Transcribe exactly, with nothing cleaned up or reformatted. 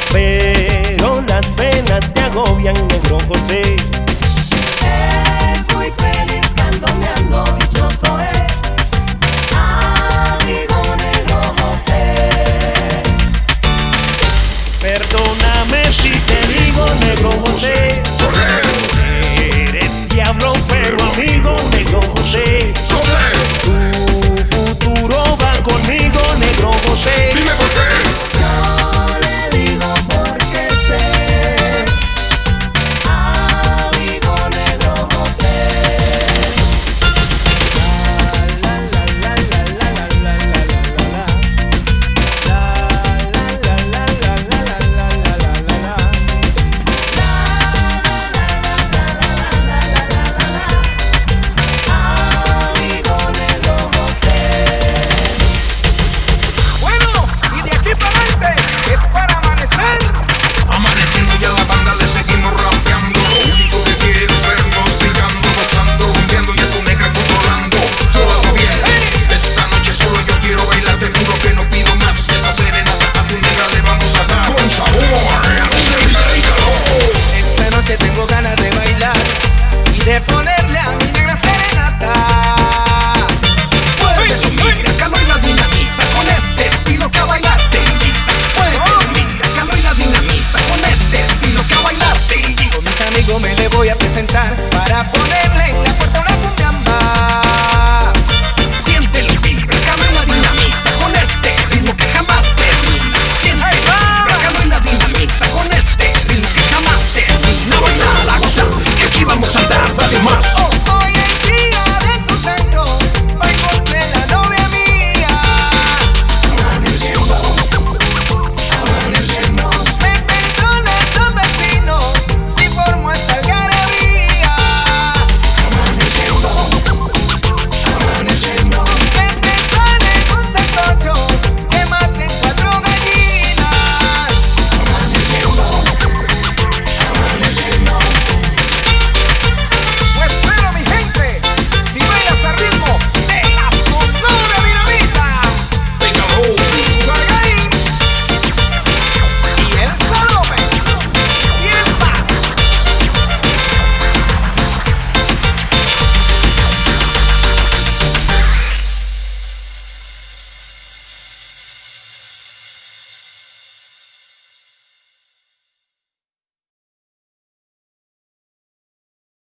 pero las penas te agobian, negro José. Es muy feliz candoneando, dichoso es, amigo negro José. Perdóname si te digo, negro José, eres diablo pero amigo, negro José. Tu futuro va conmigo, negro José. Dime por qué. Yo le digo porque sé, amigo negro José. Amigo negro José. Bueno, y de aquí para adelante es para amanecer. Amaneciendo ya la banda le seguimos rapeando. Lo único que quiero es vernos brillando, gozando, rompiendo y a tu negra controlando. Solo bien, esta noche solo yo quiero bailar, te juro que no pido más. Esta serenata a tu negra le vamos a dar con sabor. Esta noche tengo ganas de bailar y de ponerle a mi negra serenata. Muévete, mira, calor y la dinamita con este estilo que a bailar te invita. Muévete, mira, calor y la dinamita con este estilo que a bailar te invita. Con mis amigos me le voy a presentar para